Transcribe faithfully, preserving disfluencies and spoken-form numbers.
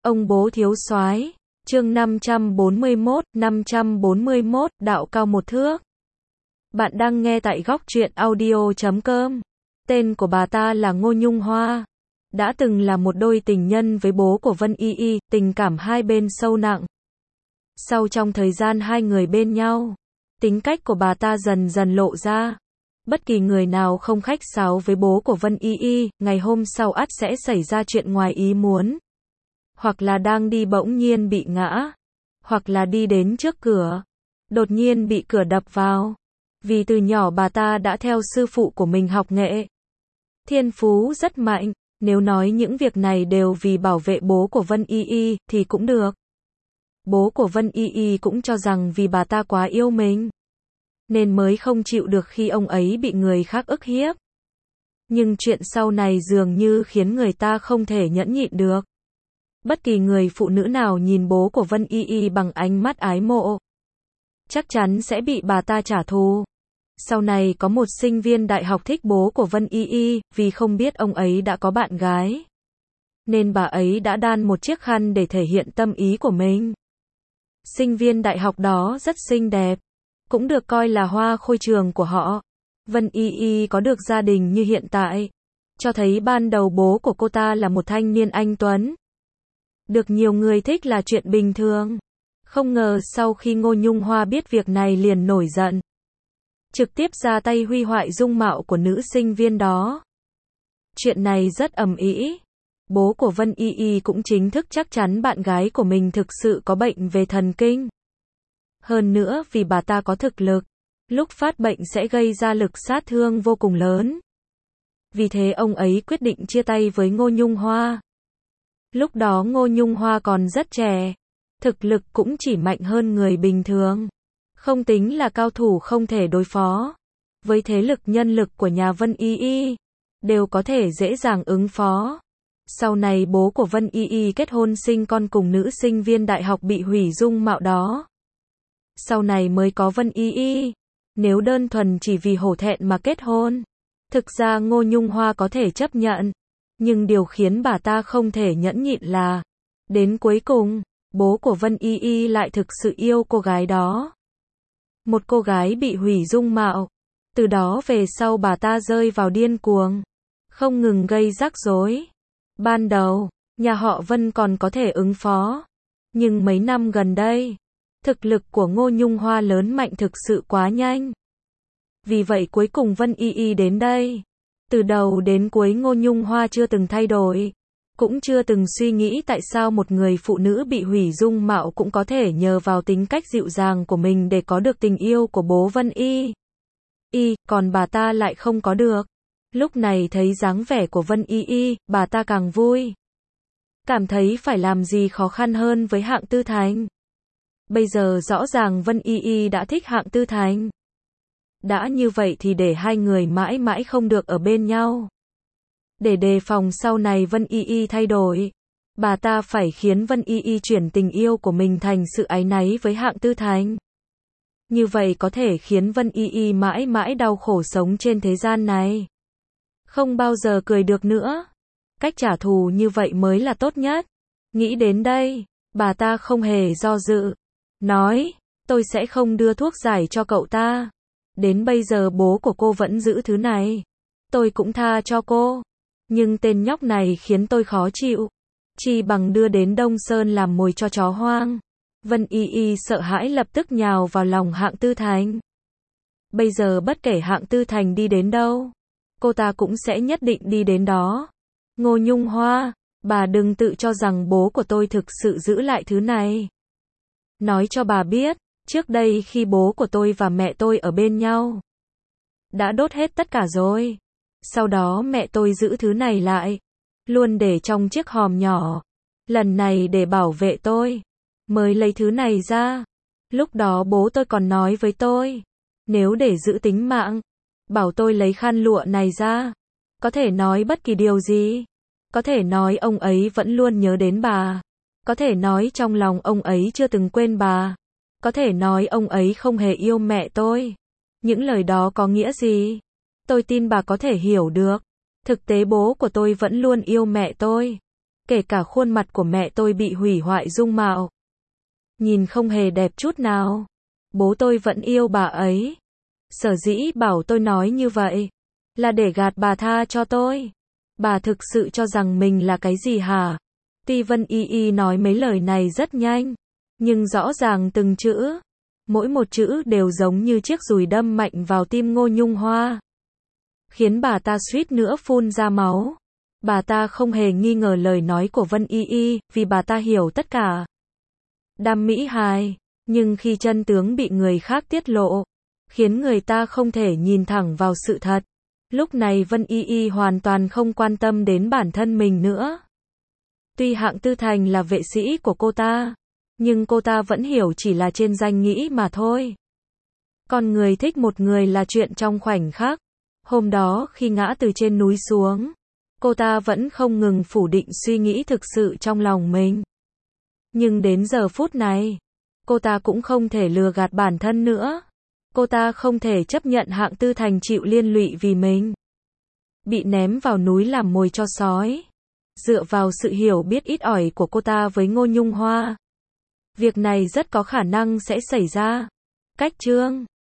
Ông bố thiếu soái, chương năm trăm bốn mươi mốt, năm trăm bốn mươi mốt, đạo cao một thước. Bạn đang nghe tại góc truyện audio chấm com. Tên của bà ta là Ngô Nhung Hoa. Đã từng là một đôi tình nhân với bố của Vân Y Y, tình cảm hai bên sâu nặng. Sau trong thời gian hai người bên nhau, tính cách của bà ta dần dần lộ ra. Bất kỳ người nào không khách sáo với bố của Vân Y Y, ngày hôm sau ắt sẽ xảy ra chuyện ngoài ý muốn. Hoặc là đang đi bỗng nhiên bị ngã, hoặc là đi đến trước cửa, đột nhiên bị cửa đập vào. Vì từ nhỏ bà ta đã theo sư phụ của mình học nghệ. Thiên phú rất mạnh, nếu nói những việc này đều vì bảo vệ bố của Vân Y Y, thì cũng được. Bố của Vân Y Y cũng cho rằng vì bà ta quá yêu mình, nên mới không chịu được khi ông ấy bị người khác ức hiếp. Nhưng chuyện sau này dường như khiến người ta không thể nhẫn nhịn được. Bất kỳ người phụ nữ nào nhìn bố của Vân Y Y bằng ánh mắt ái mộ, chắc chắn sẽ bị bà ta trả thù. Sau này có một sinh viên đại học thích bố của Vân Y Y, vì không biết ông ấy đã có bạn gái, nên bà ấy đã đan một chiếc khăn để thể hiện tâm ý của mình. Sinh viên đại học đó rất xinh đẹp, cũng được coi là hoa khôi trường của họ. Vân Y Y có được gia đình như hiện tại, cho thấy ban đầu bố của cô ta là một thanh niên anh tuấn. Được nhiều người thích là chuyện bình thường. Không ngờ sau khi Ngô Nhung Hoa biết việc này liền nổi giận, trực tiếp ra tay hủy hoại dung mạo của nữ sinh viên đó. Chuyện này rất ầm ĩ. Bố của Vân Y Y cũng chính thức chắc chắn bạn gái của mình thực sự có bệnh về thần kinh. Hơn nữa vì bà ta có thực lực, lúc phát bệnh sẽ gây ra lực sát thương vô cùng lớn. Vì thế ông ấy quyết định chia tay với Ngô Nhung Hoa. Lúc đó Ngô Nhung Hoa còn rất trẻ, thực lực cũng chỉ mạnh hơn người bình thường, không tính là cao thủ không thể đối phó. Với thế lực nhân lực của nhà Vân Y Y, đều có thể dễ dàng ứng phó. Sau này bố của Vân Y Y kết hôn sinh con cùng nữ sinh viên đại học bị hủy dung mạo đó. Sau này mới có Vân Y Y. Nếu đơn thuần chỉ vì hổ thẹn mà kết hôn, thực ra Ngô Nhung Hoa có thể chấp nhận. Nhưng điều khiến bà ta không thể nhẫn nhịn là, đến cuối cùng, bố của Vân Y Y lại thực sự yêu cô gái đó. Một cô gái bị hủy dung mạo. Từ đó về sau bà ta rơi vào điên cuồng, không ngừng gây rắc rối. Ban đầu, nhà họ Vân còn có thể ứng phó. Nhưng mấy năm gần đây, thực lực của Ngô Nhung Hoa lớn mạnh thực sự quá nhanh. Vì vậy cuối cùng Vân Y Y đến đây. Từ đầu đến cuối Ngô Nhung Hoa chưa từng thay đổi, cũng chưa từng suy nghĩ tại sao một người phụ nữ bị hủy dung mạo cũng có thể nhờ vào tính cách dịu dàng của mình để có được tình yêu của bố Vân Y Y, còn bà ta lại không có được. Lúc này thấy dáng vẻ của Vân Y Y, bà ta càng vui. Cảm thấy phải làm gì khó khăn hơn với Hạng Tư Thành. Bây giờ rõ ràng Vân Y Y đã thích Hạng Tư Thành. Đã như vậy thì để hai người mãi mãi không được ở bên nhau. Để đề phòng sau này Vân Y Y thay đổi, bà ta phải khiến Vân Y Y chuyển tình yêu của mình thành sự áy náy với Hạng Tư Thành. Như vậy có thể khiến Vân Y Y mãi mãi đau khổ sống trên thế gian này, không bao giờ cười được nữa. Cách trả thù như vậy mới là tốt nhất. Nghĩ đến đây, bà ta không hề do dự, nói, tôi sẽ không đưa thuốc giải cho cậu ta. Đến bây giờ bố của cô vẫn giữ thứ này, tôi cũng tha cho cô. Nhưng tên nhóc này khiến tôi khó chịu, chỉ bằng đưa đến Đông Sơn làm mồi cho chó hoang. Vân Y Y sợ hãi lập tức nhào vào lòng Hạng Tư Thành. Bây giờ bất kể Hạng Tư Thành đi đến đâu, cô ta cũng sẽ nhất định đi đến đó. Ngô Nhung Hoa, bà đừng tự cho rằng bố của tôi thực sự giữ lại thứ này. Nói cho bà biết, trước đây khi bố của tôi và mẹ tôi ở bên nhau, đã đốt hết tất cả rồi. Sau đó mẹ tôi giữ thứ này lại, luôn để trong chiếc hòm nhỏ. Lần này để bảo vệ tôi, mới lấy thứ này ra. Lúc đó bố tôi còn nói với tôi, nếu để giữ tính mạng, bảo tôi lấy khăn lụa này ra. Có thể nói bất kỳ điều gì. Có thể nói ông ấy vẫn luôn nhớ đến bà. Có thể nói trong lòng ông ấy chưa từng quên bà. Có thể nói ông ấy không hề yêu mẹ tôi. Những lời đó có nghĩa gì? Tôi tin bà có thể hiểu được. Thực tế bố của tôi vẫn luôn yêu mẹ tôi. Kể cả khuôn mặt của mẹ tôi bị hủy hoại dung mạo. Nhìn không hề đẹp chút nào. Bố tôi vẫn yêu bà ấy. Sở dĩ bảo tôi nói như vậy là để gạt bà tha cho tôi. Bà thực sự cho rằng mình là cái gì hả? Tuy Vân Y Y nói mấy lời này rất nhanh, nhưng rõ ràng từng chữ, mỗi một chữ đều giống như chiếc dùi đâm mạnh vào tim Ngô Nhung Hoa, khiến bà ta suýt nữa phun ra máu. Bà ta không hề nghi ngờ lời nói của Vân Y Y, vì bà ta hiểu tất cả. Đam mỹ hài, nhưng khi chân tướng bị người khác tiết lộ, khiến người ta không thể nhìn thẳng vào sự thật. Lúc này Vân Y Y hoàn toàn không quan tâm đến bản thân mình nữa. Tuy Hạng Tư Thành là vệ sĩ của cô ta, nhưng cô ta vẫn hiểu chỉ là trên danh nghĩa mà thôi. Con người thích một người là chuyện trong khoảnh khắc. Hôm đó khi ngã từ trên núi xuống, cô ta vẫn không ngừng phủ định suy nghĩ thực sự trong lòng mình. Nhưng đến giờ phút này, cô ta cũng không thể lừa gạt bản thân nữa. Cô ta không thể chấp nhận Hạng Tư Thành chịu liên lụy vì mình bị ném vào núi làm mồi cho sói. Dựa vào sự hiểu biết ít ỏi của cô ta với Ngô Nhung Hoa, việc này rất có khả năng sẽ xảy ra. Cách chương